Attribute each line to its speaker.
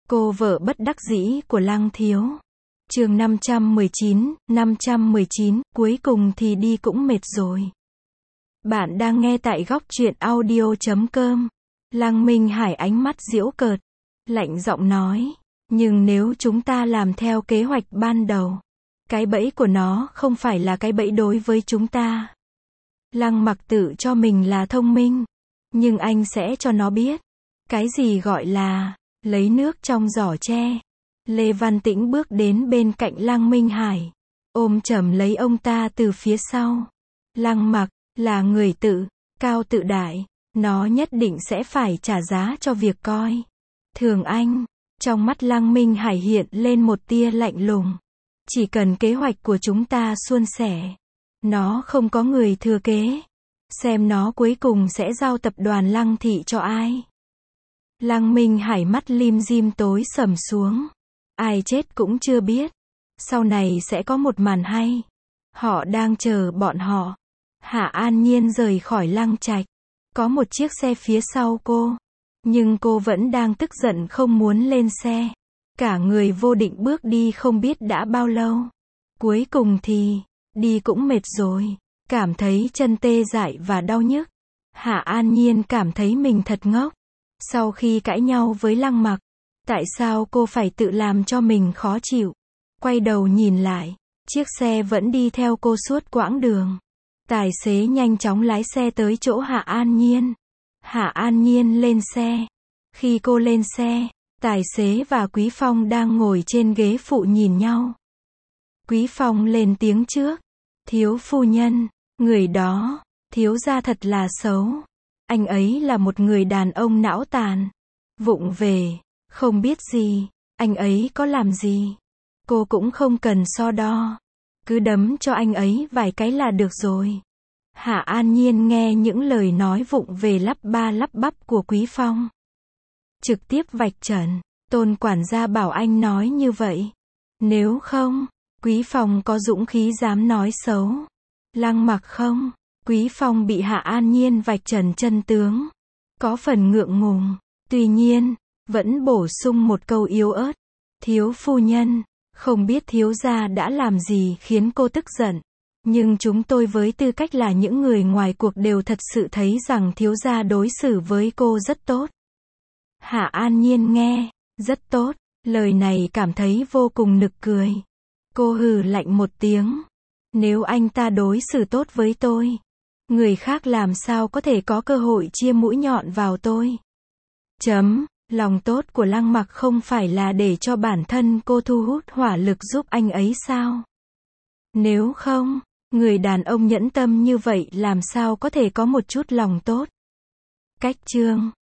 Speaker 1: Cô vợ bất đắc dĩ của Lăng Thiếu. Chương 519, cuối cùng thì đi cũng mệt rồi. Bạn đang nghe tại góc truyện audio.com. Lăng Minh Hải ánh mắt giễu cợt, lạnh giọng nói, nhưng nếu chúng ta làm theo kế hoạch ban đầu, cái bẫy của nó không phải là cái bẫy đối với chúng ta. Lăng Mặc tự cho mình là thông minh, nhưng anh sẽ cho nó biết, cái gì gọi là lấy nước trong giỏ tre. Lê Văn Tĩnh bước đến bên cạnh Lăng Minh Hải, ôm chầm lấy ông ta từ phía sau. Lăng Mặc là người tự cao tự đại, nó nhất định sẽ phải trả giá cho việc coi thường anh. Trong mắt Lăng Minh Hải hiện lên một tia lạnh lùng. Chỉ cần kế hoạch của chúng ta suôn sẻ, nó không có người thừa kế, xem nó cuối cùng sẽ giao tập đoàn Lăng thị cho ai. Lăng Minh Hải mắt lim dim tối sầm xuống. Ai chết cũng chưa biết. Sau này sẽ có một màn hay. Họ đang chờ bọn họ. Hạ An Nhiên rời khỏi Lăng Trạch. Có một chiếc xe phía sau cô. Nhưng cô vẫn đang tức giận không muốn lên xe. Cả người vô định bước đi không biết đã bao lâu. Cuối cùng thì, đi cũng mệt rồi. Cảm thấy chân tê dại và đau nhức. Hạ An Nhiên cảm thấy mình thật ngốc. Sau khi cãi nhau với Lăng Mặc, tại sao cô phải tự làm cho mình khó chịu? Quay đầu nhìn lại, chiếc xe vẫn đi theo cô suốt quãng đường. Tài xế nhanh chóng lái xe tới chỗ Hạ An Nhiên. Hạ An Nhiên lên xe. Khi cô lên xe, tài xế và Quý Phong đang ngồi trên ghế phụ nhìn nhau. Quý Phong lên tiếng trước. Thiếu phu nhân, người đó, thiếu gia thật là xấu. Anh ấy là một người đàn ông não tàn, vụng về, không biết gì, anh ấy có làm gì. Cô cũng không cần so đo, cứ đấm cho anh ấy vài cái là được rồi. Hạ An Nhiên nghe những lời nói vụng về lắp ba lắp bắp của Quý Phong. Trực tiếp vạch trần, Tôn quản gia bảo anh nói như vậy. Nếu không, Quý Phong có dũng khí dám nói xấu Lăng Mặc không? Quý Phong bị Hạ An Nhiên vạch trần chân tướng, có phần ngượng ngùng, tuy nhiên, vẫn bổ sung một câu yếu ớt. Thiếu phu nhân, không biết thiếu gia đã làm gì khiến cô tức giận, nhưng chúng tôi với tư cách là những người ngoài cuộc đều thật sự thấy rằng thiếu gia đối xử với cô rất tốt. Hạ An Nhiên nghe, rất tốt, lời này cảm thấy vô cùng nực cười. Cô hừ lạnh một tiếng. Nếu anh ta đối xử tốt với tôi, người khác làm sao có thể có cơ hội chia mũi nhọn vào tôi. Lòng tốt của Lăng Mặc không phải là để cho bản thân cô thu hút hỏa lực giúp anh ấy sao? Nếu không, người đàn ông nhẫn tâm như vậy làm sao có thể có một chút lòng tốt. Cách chương